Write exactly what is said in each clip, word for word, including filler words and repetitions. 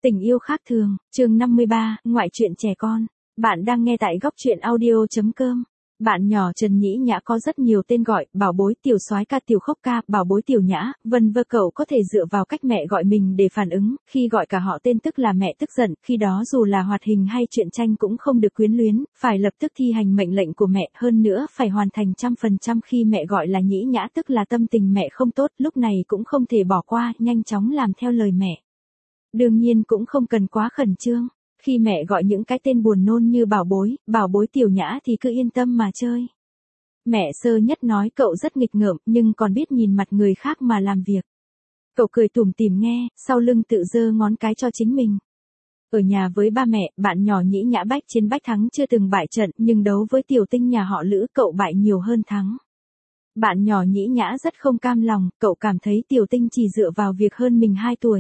Tình yêu khác thường, chương năm mươi ba, ngoại truyện trẻ con. Bạn đang nghe tại góc truyện audio chấm com. Bạn nhỏ Trần Nhĩ Nhã có rất nhiều tên gọi, bảo bối, tiểu soái ca, tiểu khốc ca, bảo bối tiểu nhã, vân vân. Cậu có thể dựa vào cách mẹ gọi mình để phản ứng, khi gọi cả họ tên tức là mẹ tức giận, khi đó dù là hoạt hình hay truyện tranh cũng không được quyến luyến, phải lập tức thi hành mệnh lệnh của mẹ, hơn nữa phải hoàn thành trăm phần trăm. Khi mẹ gọi là Nhĩ Nhã tức là tâm tình mẹ không tốt, lúc này cũng không thể bỏ qua, nhanh chóng làm theo lời mẹ. Đương nhiên cũng không cần quá khẩn trương. Khi mẹ gọi những cái tên buồn nôn như bảo bối, bảo bối tiểu nhã thì cứ yên tâm mà chơi. Mẹ sơ nhất nói cậu rất nghịch ngợm nhưng còn biết nhìn mặt người khác mà làm việc. Cậu cười tủm tỉm nghe, sau lưng tự giơ ngón cái cho chính mình. Ở nhà với ba mẹ, bạn nhỏ Nhĩ Nhã bách chiến bách thắng chưa từng bại trận, nhưng đấu với tiểu tinh nhà họ Lữ cậu bại nhiều hơn thắng. Bạn nhỏ Nhĩ Nhã rất không cam lòng, cậu cảm thấy tiểu tinh chỉ dựa vào việc hơn mình hai tuổi.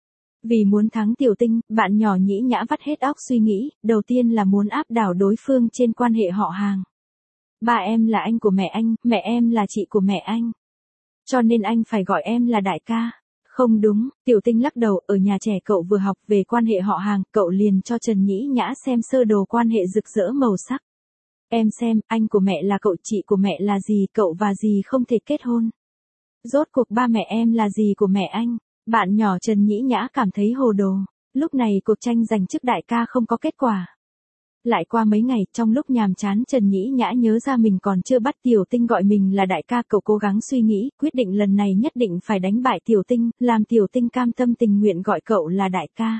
Vì muốn thắng tiểu tinh, bạn nhỏ Nhĩ Nhã vắt hết óc suy nghĩ, đầu tiên là muốn áp đảo đối phương trên quan hệ họ hàng. Ba em là anh của mẹ anh, mẹ em là chị của mẹ anh. Cho nên anh phải gọi em là đại ca. Không đúng, tiểu tinh lắc đầu, ở nhà trẻ cậu vừa học về quan hệ họ hàng, cậu liền cho Trần Nhĩ Nhã xem sơ đồ quan hệ rực rỡ màu sắc. Em xem, anh của mẹ là cậu, chị của mẹ là gì, cậu và gì không thể kết hôn. Rốt cuộc ba mẹ em là gì của mẹ anh. Bạn nhỏ Trần Nhĩ Nhã cảm thấy hồ đồ. Lúc này cuộc tranh giành chức đại ca không có kết quả. Lại qua mấy ngày, trong lúc nhàm chán Trần Nhĩ Nhã nhớ ra mình còn chưa bắt tiểu tinh gọi mình là đại ca. Cậu cố gắng suy nghĩ, quyết định lần này nhất định phải đánh bại tiểu tinh, làm tiểu tinh cam tâm tình nguyện gọi cậu là đại ca.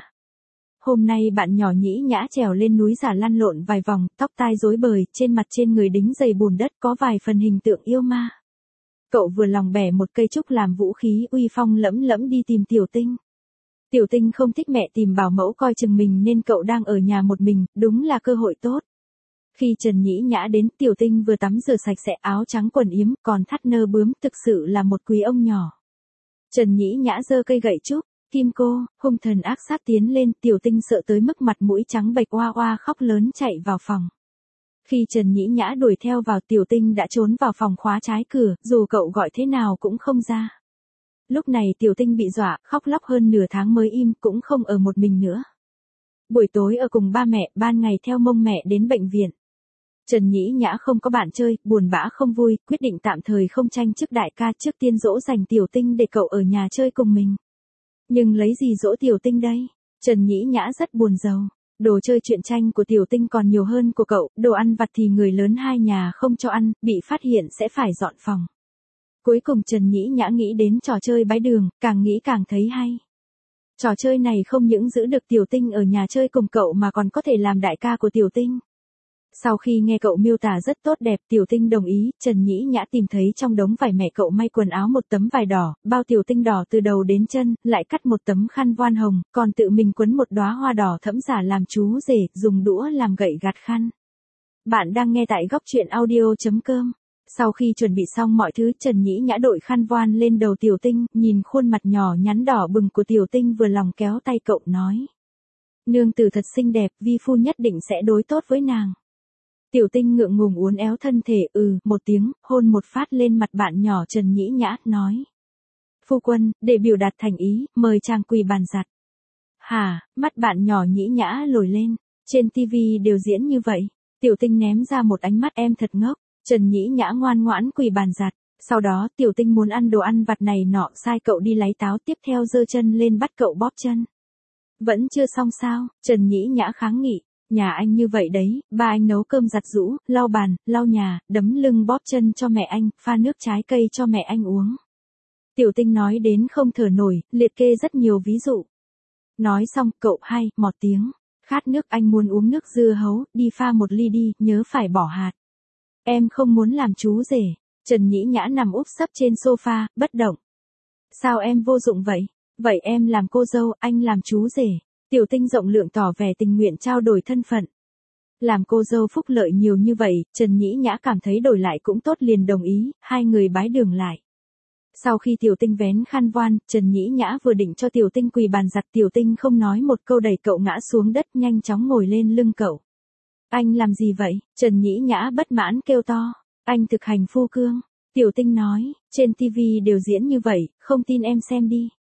Hôm nay bạn nhỏ Nhĩ Nhã trèo lên núi giả lăn lộn vài vòng, tóc tai rối bời, trên mặt trên người đính dày bùn đất, có vài phần hình tượng yêu ma. Cậu vừa lòng bẻ một cây trúc làm vũ khí, uy phong lẫm lẫm đi tìm tiểu tinh. Tiểu tinh không thích mẹ tìm bảo mẫu coi chừng mình nên cậu đang ở nhà một mình, đúng là cơ hội tốt. Khi Trần Nhĩ Nhã đến, tiểu tinh vừa tắm rửa sạch sẽ, áo trắng quần yếm, còn thắt nơ bướm, thực sự là một quý ông nhỏ. Trần Nhĩ Nhã giơ cây gậy trúc, kim cô, hung thần ác sát tiến lên, tiểu tinh sợ tới mức mặt mũi trắng bệch, oa oa khóc lớn chạy vào phòng. Khi Trần Nhĩ Nhã đuổi theo vào, tiểu tinh đã trốn vào phòng khóa trái cửa, dù cậu gọi thế nào cũng không ra. Lúc này tiểu tinh bị dọa, khóc lóc hơn nửa tháng mới im, cũng không ở một mình nữa. Buổi tối ở cùng ba mẹ, ban ngày theo mông mẹ đến bệnh viện. Trần Nhĩ Nhã không có bạn chơi, buồn bã không vui, quyết định tạm thời không tranh chức đại ca, trước tiên dỗ dành tiểu tinh để cậu ở nhà chơi cùng mình. Nhưng lấy gì dỗ tiểu tinh đây? Trần Nhĩ Nhã rất buồn rầu. Đồ chơi truyện tranh của tiểu tinh còn nhiều hơn của cậu, đồ ăn vặt thì người lớn hai nhà không cho ăn, bị phát hiện sẽ phải dọn phòng. Cuối cùng Trần Nhĩ Nhã nghĩ đến trò chơi bái đường, càng nghĩ càng thấy hay. Trò chơi này không những giữ được tiểu tinh ở nhà chơi cùng cậu mà còn có thể làm đại ca của tiểu tinh. Sau khi nghe cậu miêu tả rất tốt đẹp, tiểu tinh đồng ý, Trần Nhĩ Nhã tìm thấy trong đống vải mẹ cậu may quần áo một tấm vải đỏ, bao tiểu tinh đỏ từ đầu đến chân, lại cắt một tấm khăn voan hồng, còn tự mình quấn một đóa hoa đỏ thẫm giả làm chú rể, dùng đũa làm gậy gạt khăn. Bạn đang nghe tại góc truyện audio chấm com. Sau khi chuẩn bị xong mọi thứ, Trần Nhĩ Nhã đội khăn voan lên đầu tiểu tinh, nhìn khuôn mặt nhỏ nhắn đỏ bừng của tiểu tinh vừa lòng kéo tay cậu nói. Nương tử thật xinh đẹp, vi phu nhất định sẽ đối tốt với nàng. Tiểu tinh ngượng ngùng uốn éo thân thể, ừ, một tiếng, hôn một phát lên mặt bạn nhỏ Trần Nhĩ Nhã, nói. Phu quân, để biểu đạt thành ý, mời chàng quỳ bàn giặt. Hả, mắt bạn nhỏ Nhĩ Nhã lồi lên, trên tivi đều diễn như vậy. Tiểu tinh ném ra một ánh mắt em thật ngốc. Trần Nhĩ Nhã ngoan ngoãn quỳ bàn giặt. Sau đó tiểu tinh muốn ăn đồ ăn vặt này nọ, sai cậu đi lấy táo, tiếp theo giơ chân lên bắt cậu bóp chân. Vẫn chưa xong sao? Trần Nhĩ Nhã kháng nghị. Nhà anh như vậy đấy, ba anh nấu cơm giặt giũ, lau bàn, lau nhà, đấm lưng bóp chân cho mẹ anh, pha nước trái cây cho mẹ anh uống. Tiểu tinh nói đến không thở nổi, liệt kê rất nhiều ví dụ. Nói xong, cậu hai, mọt tiếng. Khát nước, anh muốn uống nước dưa hấu, đi pha một ly đi, nhớ phải bỏ hạt. Em không muốn làm chú rể. Trần Nhĩ Nhã nằm úp sấp trên sofa, bất động. Sao em vô dụng vậy? Vậy em làm cô dâu, anh làm chú rể. Tiểu tinh rộng lượng tỏ vẻ tình nguyện trao đổi thân phận. Làm cô dâu phúc lợi nhiều như vậy, Trần Nhĩ Nhã cảm thấy đổi lại cũng tốt liền đồng ý, hai người bái đường lại. Sau khi tiểu tinh vén khăn voan, Trần Nhĩ Nhã vừa định cho tiểu tinh quỳ bàn giặt, tiểu tinh không nói một câu đẩy cậu ngã xuống đất, nhanh chóng ngồi lên lưng cậu. Anh làm gì vậy? Trần Nhĩ Nhã bất mãn kêu to. Anh thực hành phu cương. Tiểu tinh nói, trên tivi đều diễn như vậy, không tin em xem đi.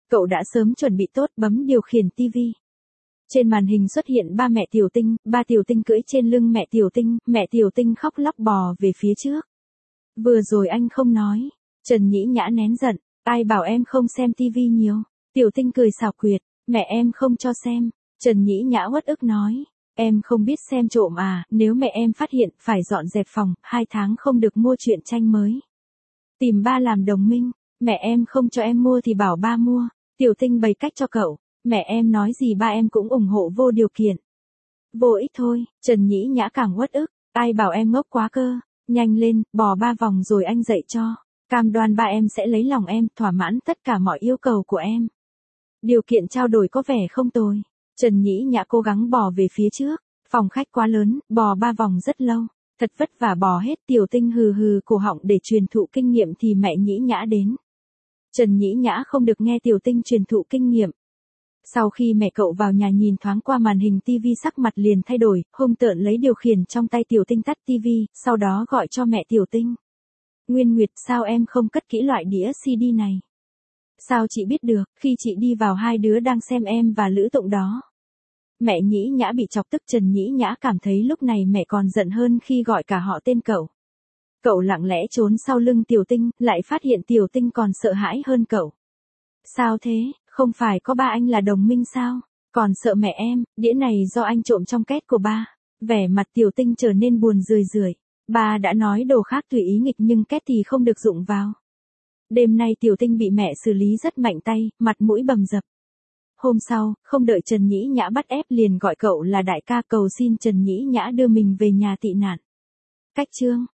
Cậu đã sớm chuẩn bị tốt, bấm điều khiển tivi. Trên màn hình xuất hiện ba mẹ Tiểu Tinh, ba Tiểu Tinh cưỡi trên lưng mẹ Tiểu Tinh, mẹ Tiểu Tinh khóc lóc bò về phía trước. Vừa rồi anh không nói. Trần Nhĩ Nhã nén giận, ai bảo em không xem tivi nhiều. Tiểu Tinh cười xảo quyệt, mẹ em không cho xem. Trần Nhĩ Nhã uất ức nói, em không biết xem trộm à, nếu mẹ em phát hiện, phải dọn dẹp phòng, hai tháng không được mua truyện tranh mới. Tìm ba làm đồng minh, mẹ em không cho em mua thì bảo ba mua. Tiểu Tinh bày cách cho cậu, mẹ em nói gì ba em cũng ủng hộ vô điều kiện. Vô ích thôi, Trần Nhĩ Nhã càng uất ức, ai bảo em ngốc quá cơ, nhanh lên, bò ba vòng rồi anh dạy cho. Cam đoan ba em sẽ lấy lòng em, thỏa mãn tất cả mọi yêu cầu của em. Điều kiện trao đổi có vẻ không tồi. Trần Nhĩ Nhã cố gắng bò về phía trước, phòng khách quá lớn, bò ba vòng rất lâu, thật vất vả bò hết. Tiểu Tinh hừ hừ cổ họng để truyền thụ kinh nghiệm thì mẹ Nhĩ Nhã đến. Trần Nhĩ Nhã không được nghe Tiểu Tinh truyền thụ kinh nghiệm. Sau khi mẹ cậu vào nhà nhìn thoáng qua màn hình tivi sắc mặt liền thay đổi, hung tợn lấy điều khiển trong tay Tiểu Tinh tắt tivi, sau đó gọi cho mẹ Tiểu Tinh. Nguyên Nguyệt, sao em không cất kỹ loại đĩa xê đê này? Sao chị biết được, khi chị đi vào hai đứa đang xem em và Lữ Tụng đó. Mẹ Nhĩ Nhã bị chọc tức. Trần Nhĩ Nhã cảm thấy lúc này mẹ còn giận hơn khi gọi cả họ tên cậu. Cậu lặng lẽ trốn sau lưng Tiểu Tinh, lại phát hiện Tiểu Tinh còn sợ hãi hơn cậu. Sao thế, không phải có ba anh là đồng minh sao? Còn sợ mẹ em, đĩa này do anh trộm trong két của ba. Vẻ mặt Tiểu Tinh trở nên buồn rười rượi. Ba đã nói đồ khác tùy ý nghịch nhưng két thì không được dụng vào. Đêm nay Tiểu Tinh bị mẹ xử lý rất mạnh tay, mặt mũi bầm dập. Hôm sau, không đợi Trần Nhĩ Nhã bắt ép liền gọi cậu là đại ca, cầu xin Trần Nhĩ Nhã đưa mình về nhà tị nạn. Cách chương